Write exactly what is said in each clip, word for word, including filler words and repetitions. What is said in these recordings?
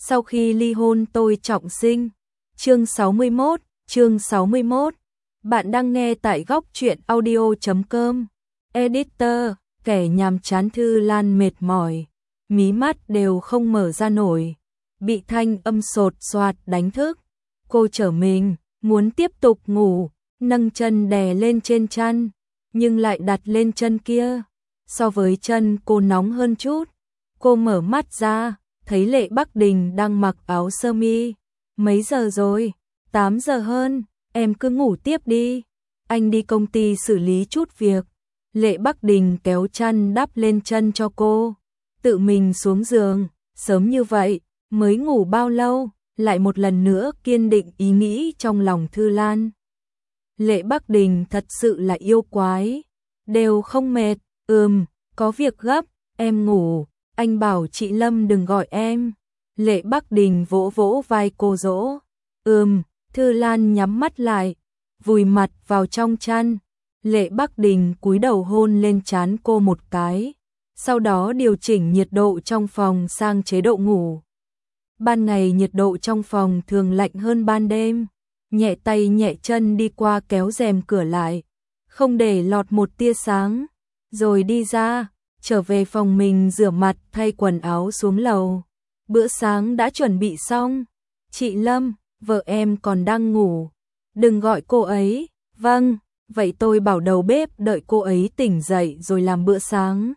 Sau khi ly hôn tôi trọng sinh. Chương sáu mươi mốt, chương sáu mươi mốt. Bạn đang nghe tại góc truyện audio chấm com. Editor, kẻ nhàm chán. Thư Lan mệt mỏi, mí mắt đều không mở ra nổi, bị thanh âm sột soạt đánh thức. Cô trở mình, muốn tiếp tục ngủ, nâng chân đè lên trên chăn, nhưng lại đặt lên chân kia. So với chân cô nóng hơn chút. Cô mở mắt ra, thấy Lệ Bắc Đình đang mặc áo sơ mi. Mấy giờ rồi? tám giờ hơn, em cứ ngủ tiếp đi. Anh đi công ty xử lý chút việc. Lệ Bắc Đình kéo chăn đắp lên chân cho cô, tự mình xuống giường. Sớm như vậy, mới ngủ bao lâu? Lại một lần nữa kiên định ý nghĩ trong lòng Thư Lan. Lệ Bắc Đình thật sự là yêu quái. Đều không mệt. Ừm, có việc gấp, em ngủ. Anh bảo chị Lâm đừng gọi em. Lệ Bắc Đình vỗ vỗ vai cô dỗ. Ừm, Thư Lan nhắm mắt lại, vùi mặt vào trong chăn. Lệ Bắc Đình cúi đầu hôn lên trán cô một cái, sau đó điều chỉnh nhiệt độ trong phòng sang chế độ ngủ. Ban ngày nhiệt độ trong phòng thường lạnh hơn ban đêm. Nhẹ tay nhẹ chân đi qua kéo rèm cửa lại, không để lọt một tia sáng, rồi đi ra, trở về phòng mình rửa mặt thay quần áo xuống lầu. Bữa sáng đã chuẩn bị xong. Chị Lâm, vợ em còn đang ngủ. Đừng gọi cô ấy. Vâng, vậy tôi bảo đầu bếp đợi cô ấy tỉnh dậy rồi làm bữa sáng.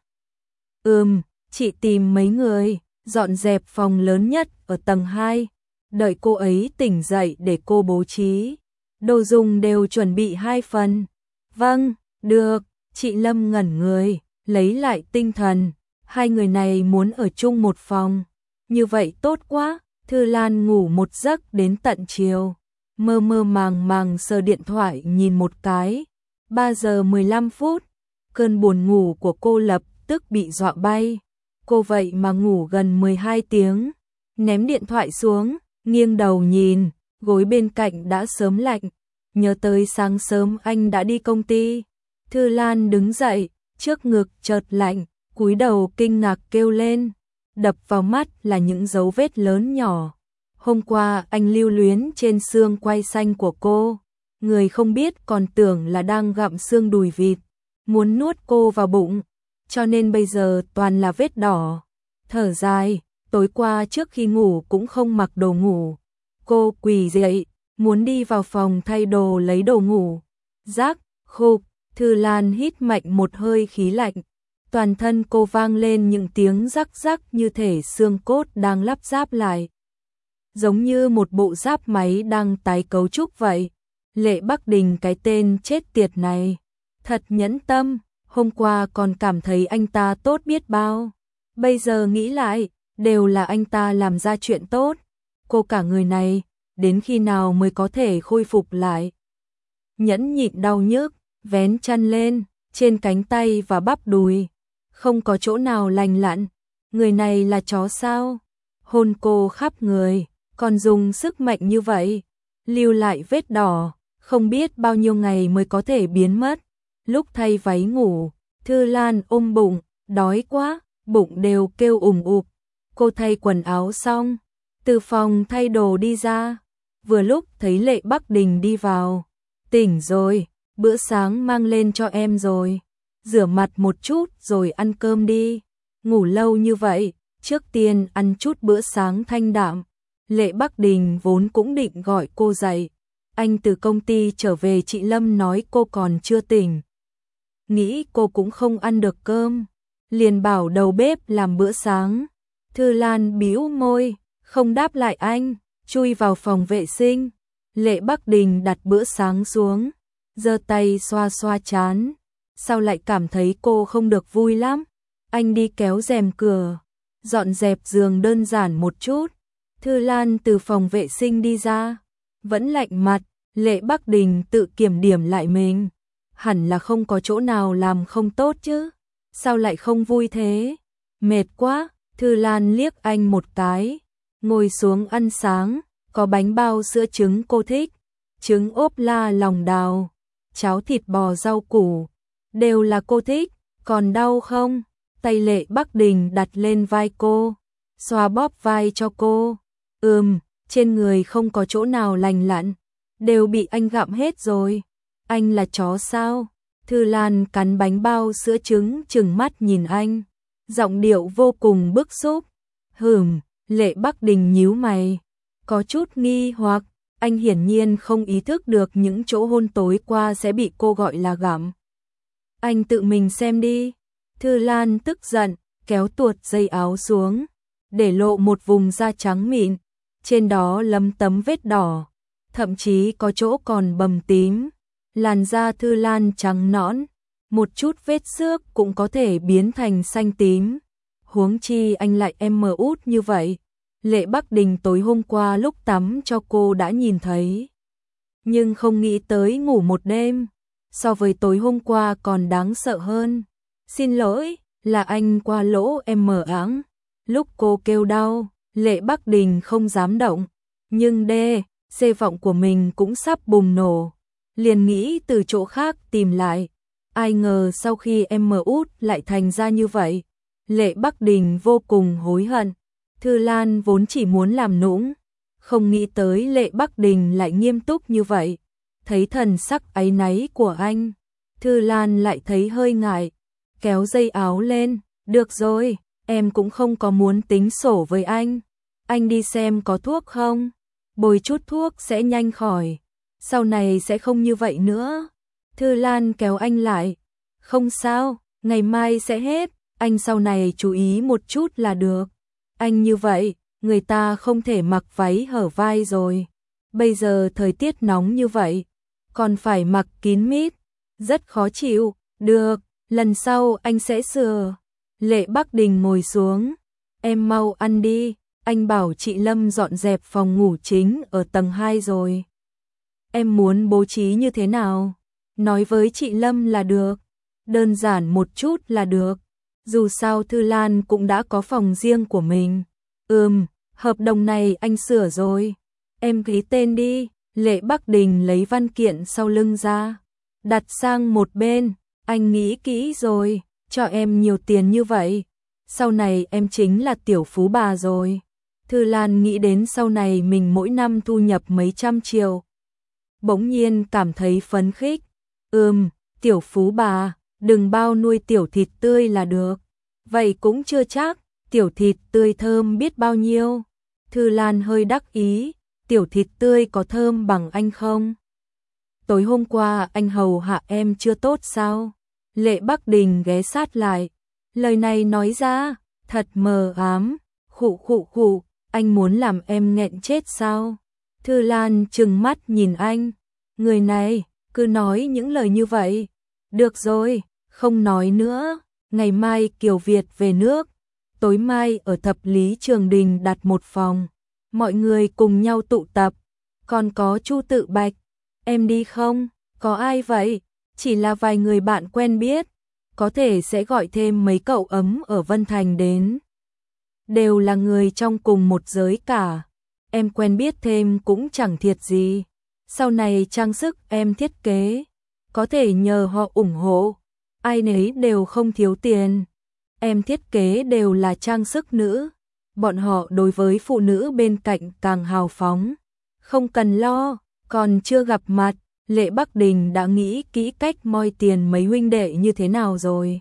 Ừm, chị tìm mấy người, dọn dẹp phòng lớn nhất ở tầng hai. Đợi cô ấy tỉnh dậy để cô bố trí. Đồ dùng đều chuẩn bị hai phần. Vâng, được. Chị Lâm ngẩn người, lấy lại tinh thần. Hai người này muốn ở chung một phòng. Như vậy tốt quá. Thư Lan ngủ một giấc đến tận chiều. Mơ mơ màng màng sờ điện thoại nhìn một cái. ba giờ mười lăm phút. Cơn buồn ngủ của cô lập tức bị dọa bay. Cô vậy mà ngủ gần mười hai tiếng. Ném điện thoại xuống, nghiêng đầu nhìn, gối bên cạnh đã sớm lạnh. Nhớ tới sáng sớm anh đã đi công ty. Thư Lan đứng dậy, trước ngực chợt lạnh, cúi đầu kinh ngạc kêu lên. Đập vào mắt là những dấu vết lớn nhỏ. Hôm qua anh lưu luyến trên xương quai xanh của cô. Người không biết còn tưởng là đang gặm xương đùi vịt, muốn nuốt cô vào bụng, cho nên bây giờ toàn là vết đỏ. Thở dài, tối qua trước khi ngủ cũng không mặc đồ ngủ. Cô quỳ dậy, muốn đi vào phòng thay đồ lấy đồ ngủ. Rác, khục, Thư Lan hít mạnh một hơi khí lạnh. Toàn thân cô vang lên những tiếng rắc rắc như thể xương cốt đang lắp ráp lại. Giống như một bộ giáp máy đang tái cấu trúc vậy. Lệ Bắc Đình cái tên chết tiệt này. Thật nhẫn tâm, hôm qua còn cảm thấy anh ta tốt biết bao. Bây giờ nghĩ lại, đều là anh ta làm ra chuyện tốt. Cô cả người này, đến khi nào mới có thể khôi phục lại. Nhẫn nhịn đau nhức, vén chăn lên, trên cánh tay và bắp đùi. Không có chỗ nào lành lặn. Người này là chó sao? Hôn cô khắp người, còn dùng sức mạnh như vậy. Lưu lại vết đỏ, không biết bao nhiêu ngày mới có thể biến mất. Lúc thay váy ngủ, Thư Lan ôm bụng, đói quá, bụng đều kêu ủng ục. Cô thay quần áo xong, từ phòng thay đồ đi ra. Vừa lúc thấy Lệ Bắc Đình đi vào. Tỉnh rồi, bữa sáng mang lên cho em rồi. Rửa mặt một chút rồi ăn cơm đi. Ngủ lâu như vậy, trước tiên ăn chút bữa sáng thanh đạm. Lệ Bắc Đình vốn cũng định gọi cô dậy. Anh từ công ty trở về chị Lâm nói cô còn chưa tỉnh. Nghĩ cô cũng không ăn được cơm, liền bảo đầu bếp làm bữa sáng. Thư Lan bĩu môi, không đáp lại anh, chui vào phòng vệ sinh. Lệ Bắc Đình đặt bữa sáng xuống, giơ tay xoa xoa trán. Sao lại cảm thấy cô không được vui lắm? Anh đi kéo rèm cửa, dọn dẹp giường đơn giản một chút. Thư Lan từ phòng vệ sinh đi ra, vẫn lạnh mặt. Lệ Bắc Đình tự kiểm điểm lại mình. Hẳn là không có chỗ nào làm không tốt chứ. Sao lại không vui thế? Mệt quá. Thư Lan liếc anh một cái, ngồi xuống ăn sáng. Có bánh bao sữa trứng cô thích, trứng ốp la lòng đào, cháo thịt bò rau củ, đều là cô thích. Còn đau không? Tay Lệ Bắc Đình đặt lên vai cô, xoa bóp vai cho cô. Ừm, trên người không có chỗ nào lành lặn, đều bị anh gặm hết rồi. Anh là chó sao? Thư Lan cắn bánh bao sữa trứng trừng mắt nhìn anh, giọng điệu vô cùng bức xúc. Hừm, Lệ Bắc Đình nhíu mày, có chút nghi hoặc, anh hiển nhiên không ý thức được những chỗ hôn tối qua sẽ bị cô gọi là gặm. Anh tự mình xem đi. Thư Lan tức giận, kéo tuột dây áo xuống, để lộ một vùng da trắng mịn, trên đó lấm tấm vết đỏ, thậm chí có chỗ còn bầm tím. Làn da Thư Lan trắng nõn, một chút vết xước cũng có thể biến thành xanh tím. Huống chi anh lại em mờ út như vậy. Lệ Bắc Đình tối hôm qua lúc tắm cho cô đã nhìn thấy, nhưng không nghĩ tới ngủ một đêm, so với tối hôm qua còn đáng sợ hơn. Xin lỗi, là anh qua lỗ em mờ áng. Lúc cô kêu đau, Lệ Bắc Đình không dám động, nhưng đê, xê vọng của mình cũng sắp bùng nổ, liền nghĩ từ chỗ khác tìm lại. Ai ngờ sau khi em mờ út lại thành ra như vậy. Lệ Bắc Đình vô cùng hối hận. Thư Lan vốn chỉ muốn làm nũng, không nghĩ tới Lệ Bắc Đình lại nghiêm túc như vậy. Thấy thần sắc áy náy của anh, Thư Lan lại thấy hơi ngại, kéo dây áo lên. Được rồi, em cũng không có muốn tính sổ với anh. Anh đi xem có thuốc không? Bôi chút thuốc sẽ nhanh khỏi, sau này sẽ không như vậy nữa. Thư Lan kéo anh lại. Không sao, ngày mai sẽ hết, anh sau này chú ý một chút là được. Anh như vậy, người ta không thể mặc váy hở vai rồi. Bây giờ thời tiết nóng như vậy, còn phải mặc kín mít, rất khó chịu. Được, lần sau anh sẽ sửa. Lệ Bắc Đình ngồi xuống. Em mau ăn đi, anh bảo chị Lâm dọn dẹp phòng ngủ chính ở tầng hai rồi. Em muốn bố trí như thế nào? Nói với chị Lâm là được. Đơn giản một chút là được. Dù sao Thư Lan cũng đã có phòng riêng của mình. Ừm, hợp đồng này anh sửa rồi. Em ký tên đi. Lệ Bắc Đình lấy văn kiện sau lưng ra, đặt sang một bên. Anh nghĩ kỹ rồi, cho em nhiều tiền như vậy, sau này em chính là tiểu phú bà rồi. Thư Lan nghĩ đến sau này mình mỗi năm thu nhập mấy trăm triệu, bỗng nhiên cảm thấy phấn khích. Ừm, tiểu phú bà, đừng bao nuôi tiểu thịt tươi là được. Vậy cũng chưa chắc, tiểu thịt tươi thơm biết bao nhiêu. Thư Lan hơi đắc ý, tiểu thịt tươi có thơm bằng anh không? Tối hôm qua anh hầu hạ em chưa tốt sao? Lệ Bắc Đình ghé sát lại, lời này nói ra, thật mờ ám. Khụ khụ khụ, anh muốn làm em nghẹn chết sao? Thư Lan trừng mắt nhìn anh, người này, cứ nói những lời như vậy. Được rồi, không nói nữa, ngày mai Kiều Việt về nước, tối mai ở Thập Lý Trường Đình đặt một phòng, mọi người cùng nhau tụ tập, còn có Chu Tự Bạch, em đi không? Có ai vậy? Chỉ là vài người bạn quen biết, có thể sẽ gọi thêm mấy cậu ấm ở Vân Thành đến. Đều là người trong cùng một giới cả, em quen biết thêm cũng chẳng thiệt gì. Sau này trang sức em thiết kế, có thể nhờ họ ủng hộ, ai nấy đều không thiếu tiền. Em thiết kế đều là trang sức nữ, bọn họ đối với phụ nữ bên cạnh càng hào phóng. Không cần lo, còn chưa gặp mặt, Lệ Bắc Đình đã nghĩ kỹ cách moi tiền mấy huynh đệ như thế nào rồi.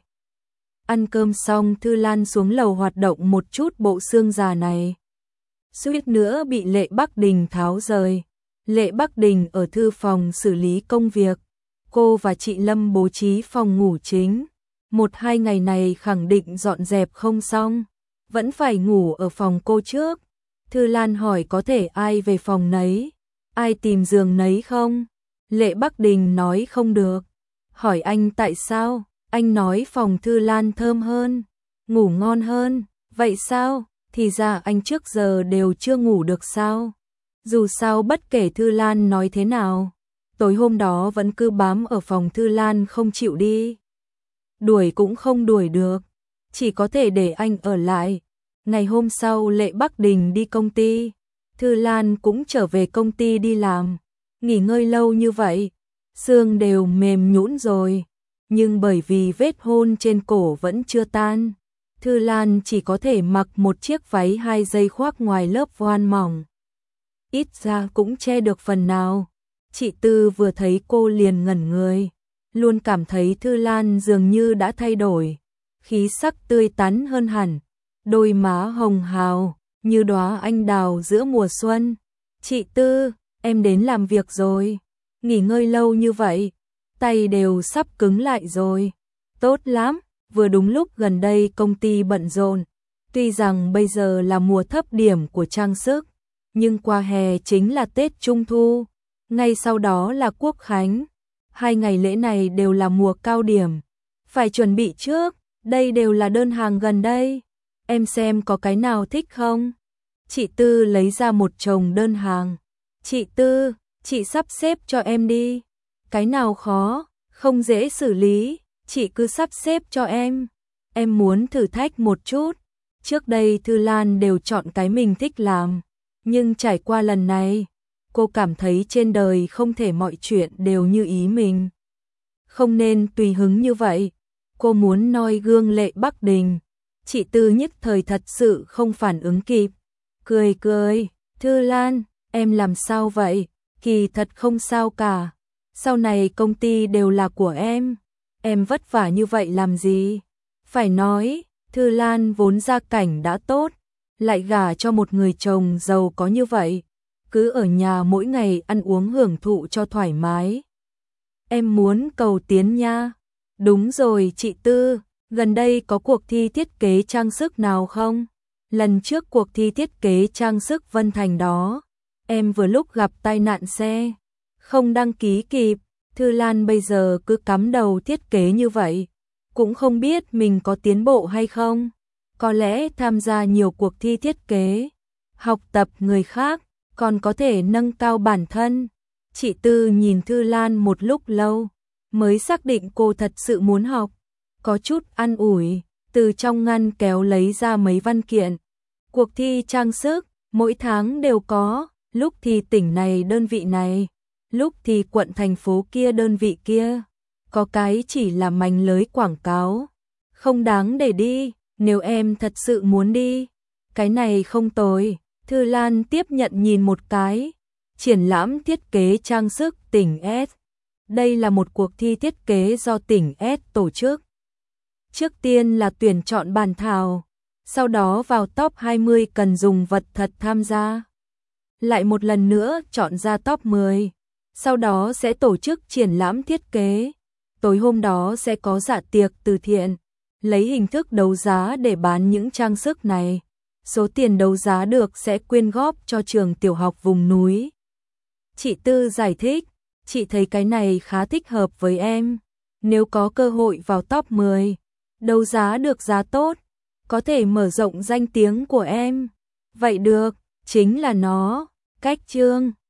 Ăn cơm xong Thư Lan xuống lầu hoạt động một chút bộ xương già này. Suýt nữa bị Lệ Bắc Đình tháo rời. Lệ Bắc Đình ở thư phòng xử lý công việc. Cô và chị Lâm bố trí phòng ngủ chính. Một hai ngày này khẳng định dọn dẹp không xong, vẫn phải ngủ ở phòng cô trước. Thư Lan hỏi có thể ai về phòng nấy, ai tìm giường nấy không? Lệ Bắc Đình nói không được. Hỏi anh tại sao? Anh nói phòng Thư Lan thơm hơn, ngủ ngon hơn. Vậy sao? Thì ra anh trước giờ đều chưa ngủ được sao? Dù sao bất kể Thư Lan nói thế nào, tối hôm đó vẫn cứ bám ở phòng Thư Lan không chịu đi. Đuổi cũng không đuổi được, chỉ có thể để anh ở lại. Ngày hôm sau Lệ Bắc Đình đi công ty, Thư Lan cũng trở về công ty đi làm. Nghỉ ngơi lâu như vậy, xương đều mềm nhũn rồi, nhưng bởi vì vết hôn trên cổ vẫn chưa tan, Thư Lan chỉ có thể mặc một chiếc váy hai dây khoác ngoài lớp voan mỏng. ít ra cũng che được phần nào. Chị Tư vừa thấy cô liền ngẩn người, luôn cảm thấy Thư Lan dường như đã thay đổi, khí sắc tươi tắn hơn hẳn, đôi má hồng hào như đóa anh đào giữa mùa xuân. Chị Tư, em đến làm việc rồi, nghỉ ngơi lâu như vậy, tay đều sắp cứng lại rồi. Tốt lắm, vừa đúng lúc gần đây công ty bận rộn, tuy rằng bây giờ là mùa thấp điểm của trang sức, nhưng qua hè chính là Tết Trung Thu, ngay sau đó là Quốc Khánh. Hai ngày lễ này đều là mùa cao điểm, phải chuẩn bị trước, đây đều là đơn hàng gần đây. Em xem có cái nào thích không? Chị Tư lấy ra một chồng đơn hàng. Chị Tư, chị sắp xếp cho em đi. Cái nào khó, không dễ xử lý, chị cứ sắp xếp cho em. Em muốn thử thách một chút. Trước đây Thư Lan đều chọn cái mình thích làm, nhưng trải qua lần này, cô cảm thấy trên đời không thể mọi chuyện đều như ý mình. Không nên tùy hứng như vậy. Cô muốn noi gương Lệ Bắc Đình. Chị Tư nhất thời thật sự không phản ứng kịp. Cười cười, Thư Lan, em làm sao vậy? Kỳ thật không sao cả. Sau này công ty đều là của em. Em vất vả như vậy làm gì? Phải nói, Thư Lan vốn gia cảnh đã tốt, lại gả cho một người chồng giàu có như vậy, cứ ở nhà mỗi ngày ăn uống hưởng thụ cho thoải mái. Em muốn cầu tiến nha. Đúng rồi chị Tư, gần đây có cuộc thi thiết kế trang sức nào không? Lần trước cuộc thi thiết kế trang sức Vân Thành đó, em vừa lúc gặp tai nạn xe, không đăng ký kịp. Thư Lan bây giờ cứ cắm đầu thiết kế như vậy, cũng không biết mình có tiến bộ hay không. Có lẽ tham gia nhiều cuộc thi thiết kế, học tập người khác, còn có thể nâng cao bản thân. Chị Tư nhìn Thư Lan một lúc lâu, mới xác định cô thật sự muốn học. Có chút an ủi, từ trong ngăn kéo lấy ra mấy văn kiện. Cuộc thi trang sức, mỗi tháng đều có, lúc thì tỉnh này đơn vị này, lúc thì quận thành phố kia đơn vị kia. Có cái chỉ là mảnh lưới quảng cáo, không đáng để đi, nếu em thật sự muốn đi. Cái này không tồi. Thư Lan tiếp nhận nhìn một cái. Triển lãm thiết kế trang sức tỉnh S. Đây là một cuộc thi thiết kế do tỉnh S tổ chức. Trước tiên là tuyển chọn bản thảo, sau đó vào top hai mươi cần dùng vật thật tham gia. Lại một lần nữa chọn ra top mười, sau đó sẽ tổ chức triển lãm thiết kế. Tối hôm đó sẽ có dạ tiệc từ thiện, lấy hình thức đấu giá để bán những trang sức này. Số tiền đấu giá được sẽ quyên góp cho trường tiểu học vùng núi. Chị Tư giải thích, chị thấy cái này khá thích hợp với em. Nếu có cơ hội vào top mười, đấu giá được giá tốt, có thể mở rộng danh tiếng của em. Vậy được, chính là nó. Cách chương